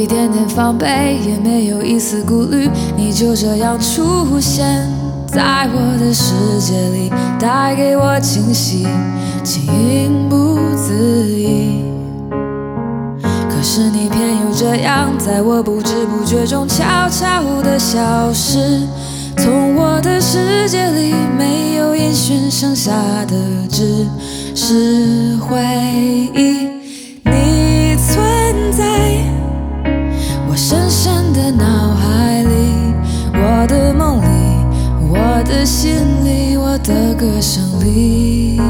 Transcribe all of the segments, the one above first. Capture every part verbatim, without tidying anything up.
点点防备，也没有一丝顾虑，你就这样出现在我的世界里，带给我惊喜，情不自已。可是你偏又这样，在我不知不觉中悄悄地消失，从我的世界里没有音讯，剩下的只是回忆。你存在我深深的脑海里，我的梦里，我的心里，我的歌声里。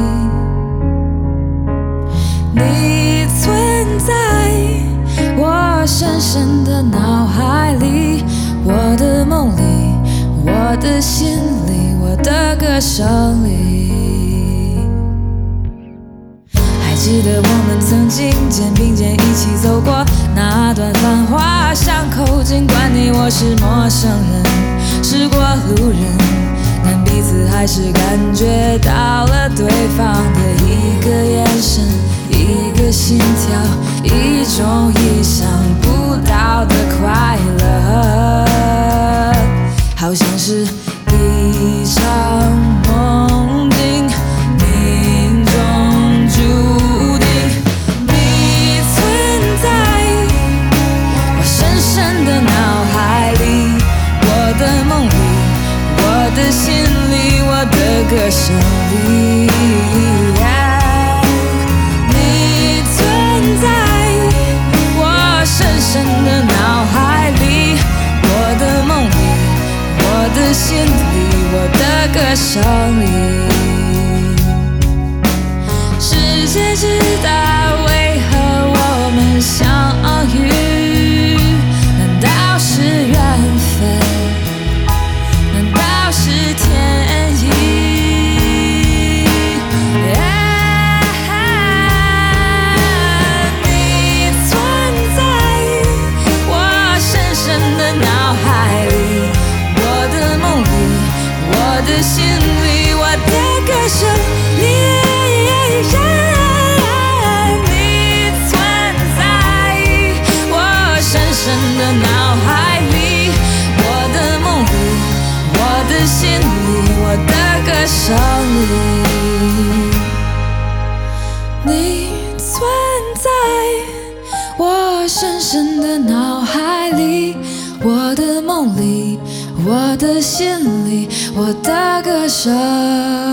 你存在我深深的脑海里，我的梦里，我的心里，我的歌声里。还记得我们曾经肩并肩一起走过那段繁华巷口，尽管你我是陌生人，是过路人，但彼此还是感觉到了对方的一个眼神，一个心跳，一种意想不到的快乐，好像是一场梦境，命中注定。你存在我深深的脑海里，我的梦里，我的心里，我的歌声里。你存在我深深的脑海里，我的梦里，我的心里，我的歌声里。世界知道为何我们相遇，难道是缘分？难道是天意？ yeah, 你存在我深深的脑海里，我的梦里，我的心里，我的歌声里。你存在我深深的脑海里，我的梦里，我的心里，我的歌声里。你存在我深深的脑海里，我的梦里，我的心里，我的歌声。